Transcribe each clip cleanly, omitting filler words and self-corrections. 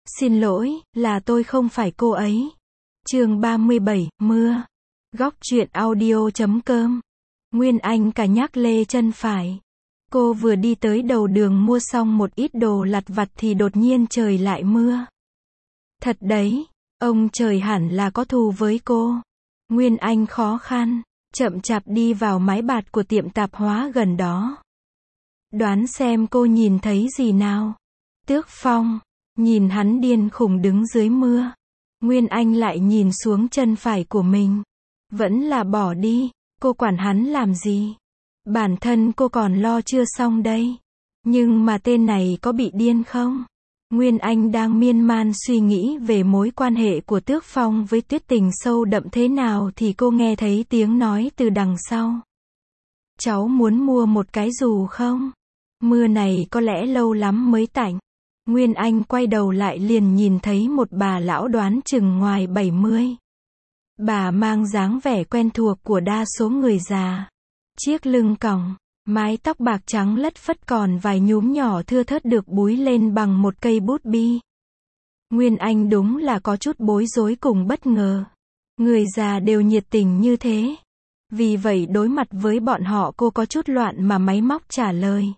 Xin lỗi, là tôi không phải cô ấy. Chương 37, mưa. Góc truyện audio.com. Nguyên Anh cả nhác lê chân phải. Cô vừa đi tới đầu đường mua xong một ít đồ lặt vặt thì đột nhiên trời lại mưa. Thật đấy, ông trời hẳn là có thù với cô. Nguyên Anh khó khăn, chậm chạp đi vào mái bạt của tiệm tạp hóa gần đó. Đoán xem cô nhìn thấy gì nào? Tước Phong. Nhìn hắn điên khùng đứng dưới mưa. Nguyên Anh lại nhìn xuống chân phải của mình. Vẫn là bỏ đi, cô quản hắn làm gì? Bản thân cô còn lo chưa xong đây. Nhưng mà tên này có bị điên không? Nguyên Anh đang miên man suy nghĩ về mối quan hệ của Tước Phong với Tuyết Tình sâu đậm thế nào thì cô nghe thấy tiếng nói từ đằng sau. Cháu muốn mua một cái dù không? Mưa này có lẽ lâu lắm mới tạnh. Nguyên Anh quay đầu lại liền nhìn thấy một bà lão đoán chừng ngoài 70. Bà mang dáng vẻ quen thuộc của đa số người già. Chiếc lưng còng, mái tóc bạc trắng lất phất còn vài nhúm nhỏ thưa thớt được búi lên bằng một cây bút bi. Nguyên Anh đúng là có chút bối rối cùng bất ngờ. Người già đều nhiệt tình như thế. Vì vậy đối mặt với bọn họ cô có chút loạn mà máy móc trả lời.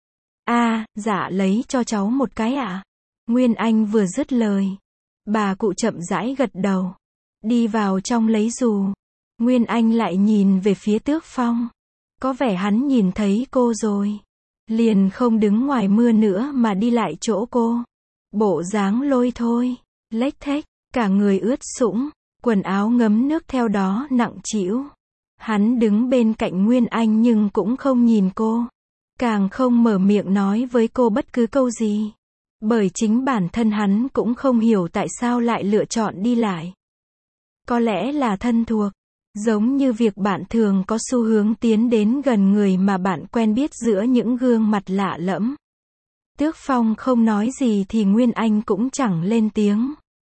Dạ lấy cho cháu một cái ạ. Nguyên Anh vừa dứt lời. Bà cụ chậm rãi gật đầu. Đi vào trong lấy dù. Nguyên Anh lại nhìn về phía Tước Phong. Có vẻ hắn nhìn thấy cô rồi. Liền không đứng ngoài mưa nữa mà đi lại chỗ cô. Bộ dáng lôi thôi, lếch thếch, cả người ướt sũng, quần áo ngấm nước theo đó nặng trĩu. Hắn đứng bên cạnh Nguyên Anh nhưng cũng không nhìn cô. Càng không mở miệng nói với cô bất cứ câu gì. Bởi chính bản thân hắn cũng không hiểu tại sao lại lựa chọn đi lại. Có lẽ là thân thuộc. Giống như việc bạn thường có xu hướng tiến đến gần người mà bạn quen biết giữa những gương mặt lạ lẫm. Tước Phong không nói gì thì Nguyên Anh cũng chẳng lên tiếng.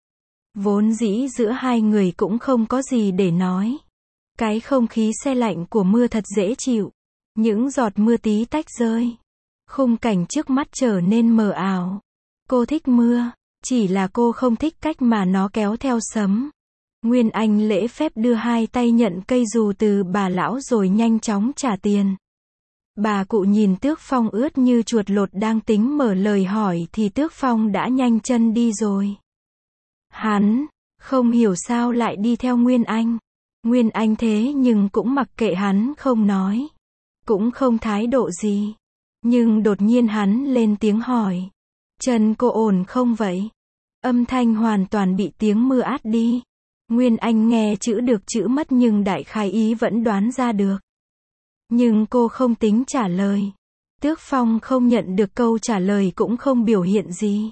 Vốn dĩ giữa hai người cũng không có gì để nói. Cái không khí se lạnh của mưa thật dễ chịu. Những giọt mưa tí tách rơi. Khung cảnh trước mắt trở nên mờ ảo. Cô thích mưa, chỉ là cô không thích cách mà nó kéo theo sấm. Nguyên Anh lễ phép đưa hai tay nhận cây dù từ bà lão rồi nhanh chóng trả tiền. Bà cụ nhìn Tước Phong ướt như chuột lột đang tính mở lời hỏi thì Tước Phong đã nhanh chân đi rồi. Hắn không hiểu sao lại đi theo Nguyên Anh. Nguyên Anh thế nhưng cũng mặc kệ hắn không nói. Cũng không thái độ gì. Nhưng đột nhiên hắn lên tiếng hỏi. Chân cô ổn không vậy? Âm thanh hoàn toàn bị tiếng mưa át đi. Nguyên Anh nghe chữ được chữ mất nhưng đại khái ý vẫn đoán ra được. Nhưng cô không tính trả lời. Tước Phong không nhận được câu trả lời cũng không biểu hiện gì.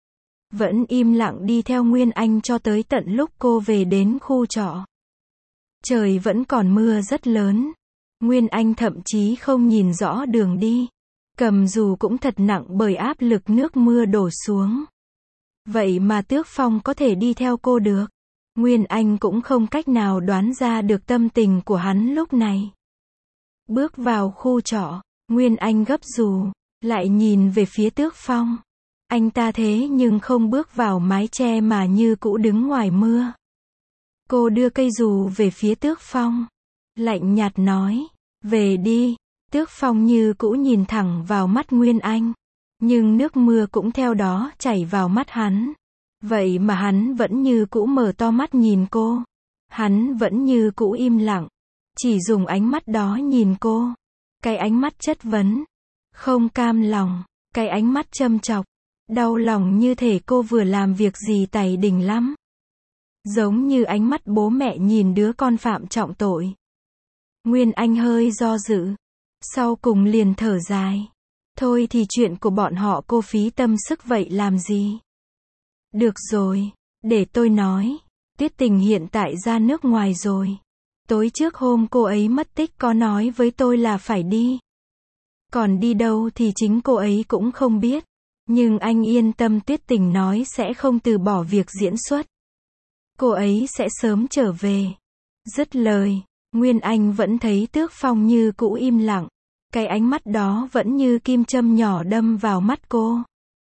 Vẫn im lặng đi theo Nguyên Anh cho tới tận lúc cô về đến khu trọ. Trời vẫn còn mưa rất lớn. Nguyên Anh thậm chí không nhìn rõ đường đi. Cầm dù cũng thật nặng bởi áp lực nước mưa đổ xuống. Vậy mà Tước Phong có thể đi theo cô được. Nguyên Anh cũng không cách nào đoán ra được tâm tình của hắn lúc này. Bước vào khu trọ, Nguyên Anh gấp dù, lại nhìn về phía Tước Phong. Anh ta thế nhưng không bước vào mái che mà như cũ đứng ngoài mưa. Cô đưa cây dù về phía Tước Phong. Lạnh nhạt nói, về đi. Tước Phong như cũ nhìn thẳng vào mắt Nguyên Anh. Nhưng nước mưa cũng theo đó chảy vào mắt hắn. Vậy mà hắn vẫn như cũ mở to mắt nhìn cô. Hắn vẫn như cũ im lặng. Chỉ dùng ánh mắt đó nhìn cô. Cái ánh mắt chất vấn. Không cam lòng. Cái ánh mắt châm chọc. Đau lòng như thể cô vừa làm việc gì tày đình lắm. Giống như ánh mắt bố mẹ nhìn đứa con phạm trọng tội. Nguyên Anh hơi do dự. Sau cùng liền thở dài. Thôi thì chuyện của bọn họ cô phí tâm sức vậy làm gì? Được rồi, để tôi nói. Tuyết Tình hiện tại ra nước ngoài rồi. Tối trước hôm cô ấy mất tích có nói với tôi là phải đi. Còn đi đâu thì chính cô ấy cũng không biết. Nhưng anh yên tâm, Tuyết Tình nói sẽ không từ bỏ việc diễn xuất. Cô ấy sẽ sớm trở về. Dứt lời, Nguyên Anh vẫn thấy Tước Phong như cũ im lặng. Cái ánh mắt đó vẫn như kim châm nhỏ đâm vào mắt cô.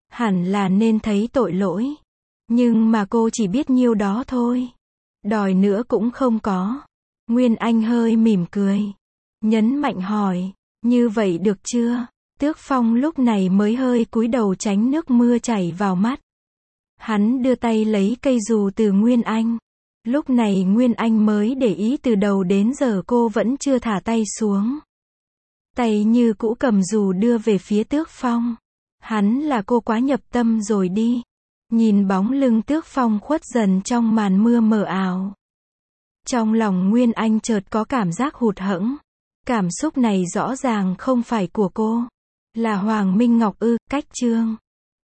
Hẳn là nên thấy tội lỗi. Nhưng mà cô chỉ biết nhiêu đó thôi. Đòi nữa cũng không có. Nguyên Anh hơi mỉm cười. Nhấn mạnh hỏi, như vậy được chưa? Tước Phong lúc này mới hơi cúi đầu tránh nước mưa chảy vào mắt. Hắn đưa tay lấy cây dù từ Nguyên Anh. Lúc này Nguyên Anh mới để ý từ đầu đến giờ cô vẫn chưa thả tay xuống. Tay như cũ cầm dù đưa về phía Tước Phong. Hắn là cô quá nhập tâm rồi đi. Nhìn bóng lưng Tước Phong khuất dần trong màn mưa mờ ảo. Trong lòng Nguyên Anh chợt có cảm giác hụt hẫng. Cảm xúc này rõ ràng không phải của cô. Là Hoàng Minh Ngọc ư? Cách chương